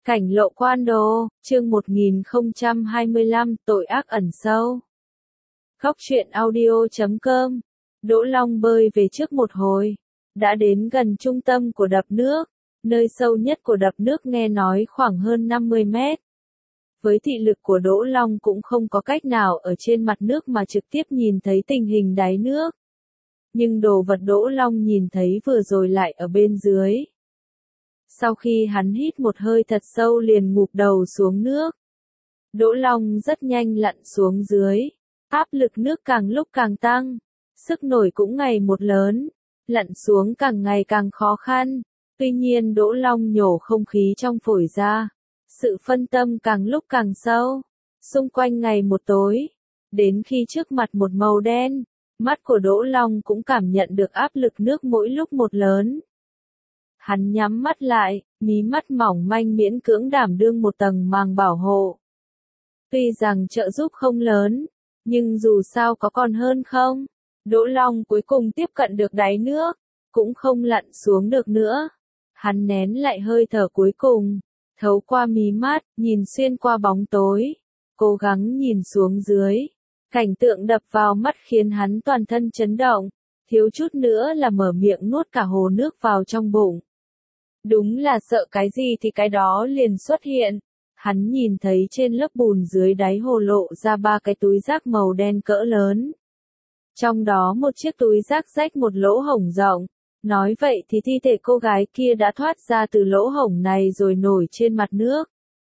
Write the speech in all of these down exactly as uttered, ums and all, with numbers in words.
Cảnh lộ quan đồ, chương một nghìn không trăm hai mươi lăm, tội ác ẩn sâu. Góc truyện audio chấm com. Đỗ Long bơi về trước một hồi, đã đến gần trung tâm của đập nước, nơi sâu nhất của đập nước nghe nói khoảng hơn năm mươi mét. Với thị lực của Đỗ Long cũng không có cách nào ở trên mặt nước mà trực tiếp nhìn thấy tình hình đáy nước. Nhưng đồ vật Đỗ Long nhìn thấy vừa rồi lại ở bên dưới. Sau khi hắn hít một hơi thật sâu liền ngụp đầu xuống nước. Đỗ Long rất nhanh lặn xuống dưới. Áp lực nước càng lúc càng tăng. Sức nổi cũng ngày một lớn. Lặn xuống càng ngày càng khó khăn. Tuy nhiên Đỗ Long nhổ không khí trong phổi ra. Sự phân tâm càng lúc càng sâu. Xung quanh ngày một tối. Đến khi trước mặt một màu đen. Mắt của Đỗ Long cũng cảm nhận được áp lực nước mỗi lúc một lớn. Hắn nhắm mắt lại, mí mắt mỏng manh miễn cưỡng đảm đương một tầng màng bảo hộ. Tuy rằng trợ giúp không lớn, nhưng dù sao có còn hơn không. Đỗ Long cuối cùng tiếp cận được đáy nước, cũng không lặn xuống được nữa. Hắn nén lại hơi thở cuối cùng, thấu qua mí mắt, nhìn xuyên qua bóng tối, cố gắng nhìn xuống dưới. Cảnh tượng đập vào mắt khiến hắn toàn thân chấn động, thiếu chút nữa là mở miệng nuốt cả hồ nước vào trong bụng. Đúng là sợ cái gì thì cái đó liền xuất hiện. Hắn nhìn thấy trên lớp bùn dưới đáy hồ lộ ra ba cái túi rác màu đen cỡ lớn. Trong đó một chiếc túi rác rách một lỗ hổng rộng. Nói vậy thì thi thể cô gái kia đã thoát ra từ lỗ hổng này rồi nổi trên mặt nước.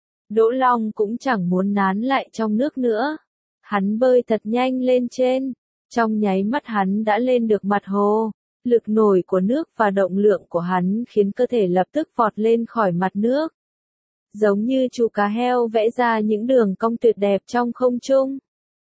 Đỗ Long cũng chẳng muốn nán lại trong nước nữa. Hắn bơi thật nhanh lên trên. Trong nháy mắt hắn đã lên được mặt hồ. Lực nổi của nước và động lượng của hắn khiến cơ thể lập tức vọt lên khỏi mặt nước. Giống như chú cá heo vẽ ra những đường cong tuyệt đẹp trong không trung.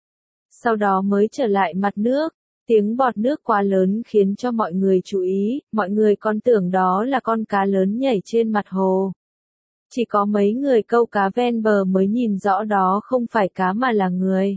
Sau đó mới trở lại mặt nước, tiếng bọt nước quá lớn khiến cho mọi người chú ý, mọi người còn tưởng đó là con cá lớn nhảy trên mặt hồ. Chỉ có mấy người câu cá ven bờ mới nhìn rõ đó không phải cá mà là người.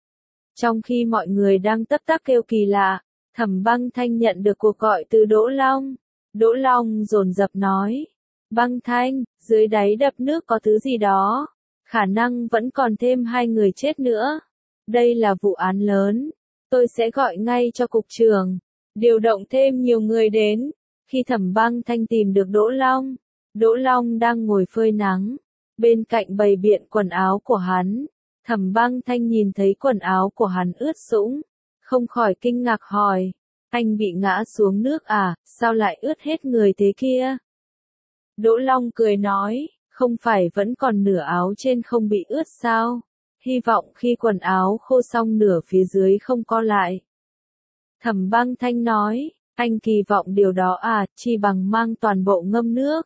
Trong khi mọi người đang tấp tắc kêu kỳ lạ, Thẩm Băng Thanh nhận được cuộc gọi từ Đỗ Long. Đỗ Long dồn dập nói, Băng Thanh, dưới đáy đập nước có thứ gì đó, khả năng vẫn còn thêm hai người chết nữa. Đây là vụ án lớn, tôi sẽ gọi ngay cho cục trưởng, điều động thêm nhiều người đến. Khi Thẩm Băng Thanh tìm được Đỗ Long, Đỗ Long đang ngồi phơi nắng, bên cạnh bày biện quần áo của hắn. Thẩm Băng Thanh nhìn thấy quần áo của hắn ướt sũng, không khỏi kinh ngạc hỏi, anh bị ngã xuống nước à, sao lại ướt hết người thế kia? Đỗ Long cười nói, không phải vẫn còn nửa áo trên không bị ướt sao? Hy vọng khi quần áo khô xong nửa phía dưới không co lại. Thẩm Băng Thanh nói, anh kỳ vọng điều đó à, chi bằng mang toàn bộ ngâm nước.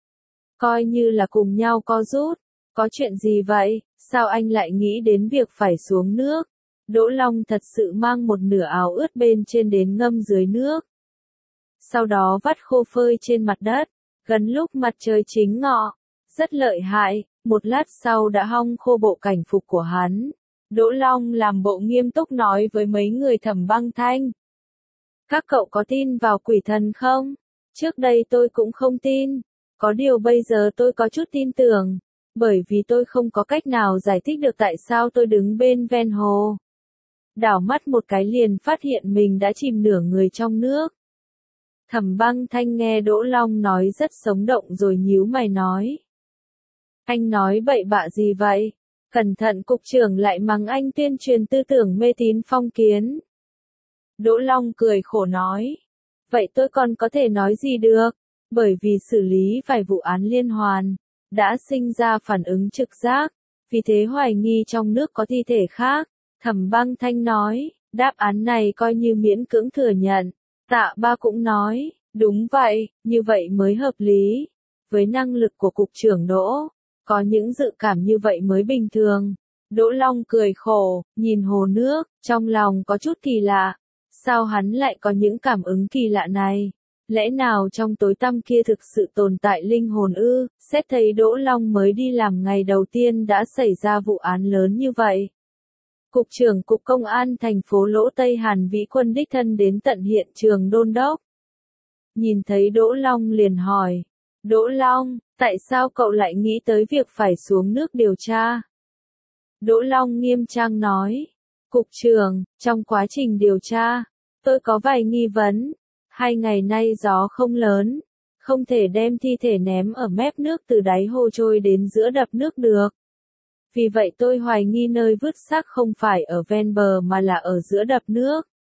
Coi như là cùng nhau co rút, có chuyện gì vậy, sao anh lại nghĩ đến việc phải xuống nước? Đỗ Long thật sự mang một nửa áo ướt bên trên đến ngâm dưới nước. Sau đó vắt khô phơi trên mặt đất, gần lúc mặt trời chính ngọ. Rất lợi hại, một lát sau đã hong khô bộ cảnh phục của hắn. Đỗ Long làm bộ nghiêm túc nói với mấy người Thẩm Băng Thanh. Các cậu có tin vào quỷ thần không? Trước đây tôi cũng không tin. Có điều bây giờ tôi có chút tin tưởng. Bởi vì tôi không có cách nào giải thích được tại sao tôi đứng bên ven hồ. Đảo mắt một cái liền phát hiện mình đã chìm nửa người trong nước. Thẩm Băng Thanh nghe Đỗ Long nói rất sống động rồi nhíu mày nói. Anh nói bậy bạ gì vậy? Cẩn thận cục trưởng lại mắng anh tuyên truyền tư tưởng mê tín phong kiến. Đỗ Long cười khổ nói. Vậy tôi còn có thể nói gì được? Bởi vì xử lý vài vụ án liên hoàn, đã sinh ra phản ứng trực giác, vì thế hoài nghi trong nước có thi thể khác. Thẩm Băng Thanh nói, đáp án này coi như miễn cưỡng thừa nhận. Tạ Ba cũng nói, đúng vậy, như vậy mới hợp lý. Với năng lực của cục trưởng Đỗ, có những dự cảm như vậy mới bình thường. Đỗ Long cười khổ, nhìn hồ nước, trong lòng có chút kỳ lạ. Sao hắn lại có những cảm ứng kỳ lạ này? Lẽ nào trong tối tăm kia thực sự tồn tại linh hồn ư? Xét thấy Đỗ Long mới đi làm ngày đầu tiên đã xảy ra vụ án lớn như vậy. Cục trưởng Cục Công an thành phố Lỗ Tây Hàn Vĩ Quân đích thân đến tận hiện trường đôn đốc. Nhìn thấy Đỗ Long liền hỏi, Đỗ Long, Tại sao cậu lại nghĩ tới việc phải xuống nước điều tra? Đỗ Long nghiêm trang nói. Cục trưởng, trong quá trình điều tra, tôi có vài nghi vấn. Hai ngày nay gió không lớn, không thể đem thi thể ném ở mép nước từ đáy hồ trôi đến giữa đập nước được. Vì vậy tôi hoài nghi nơi vứt xác không phải ở ven bờ mà là ở giữa đập nước.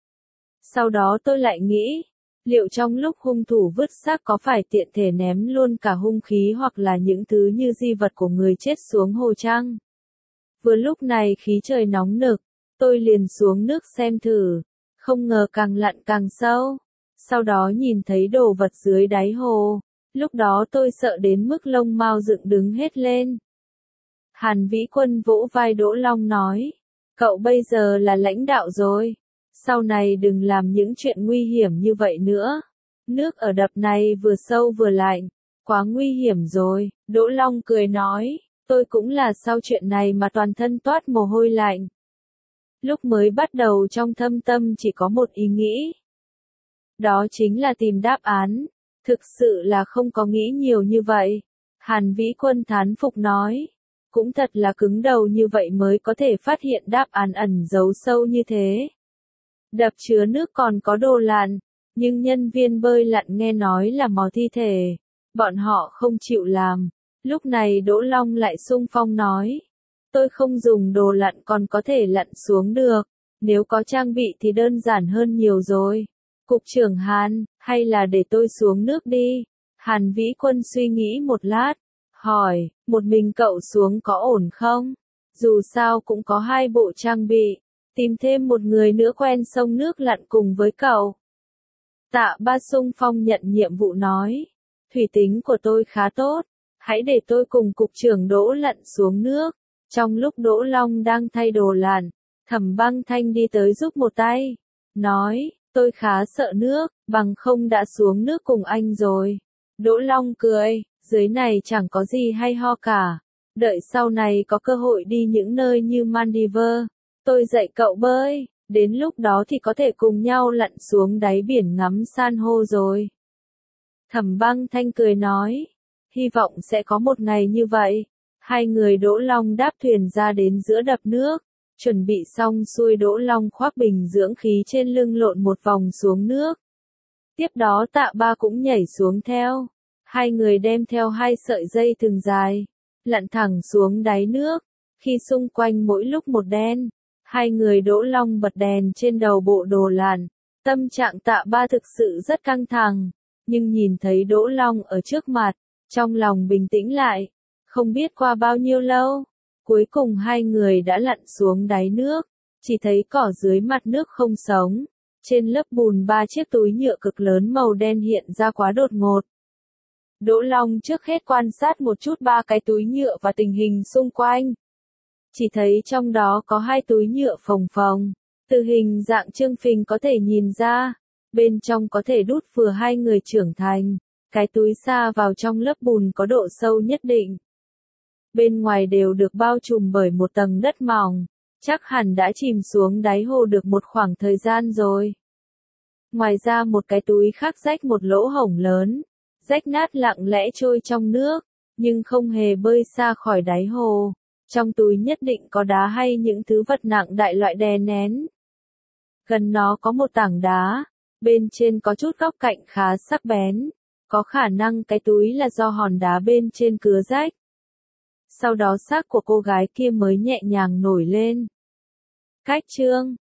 Sau đó tôi lại nghĩ, liệu trong lúc hung thủ vứt xác có phải tiện thể ném luôn cả hung khí hoặc là những thứ như di vật của người chết xuống hồ chăng? Vừa lúc này khí trời nóng nực, tôi liền xuống nước xem thử, không ngờ càng lặn càng sâu. Sau đó nhìn thấy đồ vật dưới đáy hồ, lúc đó tôi sợ đến mức lông mao dựng đứng hết lên. Hàn Vĩ Quân vỗ vai Đỗ Long nói, cậu bây giờ là lãnh đạo rồi, sau này đừng làm những chuyện nguy hiểm như vậy nữa. Nước ở đập này vừa sâu vừa lạnh, quá nguy hiểm rồi. Đỗ Long cười nói, tôi cũng là sau chuyện này mà toàn thân toát mồ hôi lạnh. Lúc mới bắt đầu trong thâm tâm chỉ có một ý nghĩ. Đó chính là tìm đáp án, thực sự là không có nghĩ nhiều như vậy. Hàn Vĩ Quân thán phục nói, cũng thật là cứng đầu như vậy mới có thể phát hiện đáp án ẩn giấu sâu như thế. Đập chứa nước còn có đồ lặn, nhưng nhân viên bơi lặn nghe nói là mò thi thể, bọn họ không chịu làm. Lúc này Đỗ Long lại xung phong nói, tôi không dùng đồ lặn còn có thể lặn xuống được, nếu có trang bị thì đơn giản hơn nhiều rồi. Cục trưởng Hàn, hay là để tôi xuống nước đi? Hàn Vĩ Quân suy nghĩ một lát, hỏi, một mình cậu xuống có ổn không? Dù sao cũng có hai bộ trang bị, tìm thêm một người nữa quen sông nước lặn cùng với cậu. Tạ Ba xung phong nhận nhiệm vụ nói, thủy tính của tôi khá tốt, hãy để tôi cùng cục trưởng Đỗ lặn xuống nước. Trong lúc Đỗ Long đang thay đồ lặn, Thẩm Băng Thanh đi tới giúp một tay, nói, tôi khá sợ nước, bằng không đã xuống nước cùng anh rồi. Đỗ Long cười, dưới này chẳng có gì hay ho cả, đợi sau này có cơ hội đi những nơi như Maldives, tôi dạy cậu bơi, đến lúc đó thì có thể cùng nhau lặn xuống đáy biển ngắm san hô rồi. Thẩm Băng Thanh cười nói, hy vọng sẽ có một ngày như vậy. Hai người Đỗ Long đáp thuyền ra đến giữa đập nước, chuẩn bị xong xuôi Đỗ Long khoác bình dưỡng khí trên lưng lộn một vòng xuống nước. Tiếp đó Tạ Ba cũng nhảy xuống theo, hai người đem theo hai sợi dây thừng dài, lặn thẳng xuống đáy nước, khi xung quanh mỗi lúc một đen, hai người Đỗ Long bật đèn trên đầu bộ đồ lặn, tâm trạng Tạ Ba thực sự rất căng thẳng, nhưng nhìn thấy Đỗ Long ở trước mặt, trong lòng bình tĩnh lại. Không biết qua bao nhiêu lâu, cuối cùng hai người đã lặn xuống đáy nước, chỉ thấy cỏ dưới mặt nước không sống, trên lớp bùn ba chiếc túi nhựa cực lớn màu đen hiện ra quá đột ngột. Đỗ Long trước hết quan sát một chút ba cái túi nhựa và tình hình xung quanh. Chỉ thấy trong đó có hai túi nhựa phồng phồng, từ hình dạng trương phình có thể nhìn ra, bên trong có thể đút vừa hai người trưởng thành, cái túi xa vào trong lớp bùn có độ sâu nhất định. Bên ngoài đều được bao trùm bởi một tầng đất mỏng, chắc hẳn đã chìm xuống đáy hồ được một khoảng thời gian rồi. Ngoài ra một cái túi khác rách một lỗ hổng lớn, rách nát lặng lẽ trôi trong nước, nhưng không hề bơi xa khỏi đáy hồ. Trong túi nhất định có đá hay những thứ vật nặng đại loại đè nén. Gần nó có một tảng đá, bên trên có chút góc cạnh khá sắc bén, có khả năng cái túi là do hòn đá bên trên cứa rách. Sau đó xác của cô gái kia mới nhẹ nhàng nổi lên. Cách chương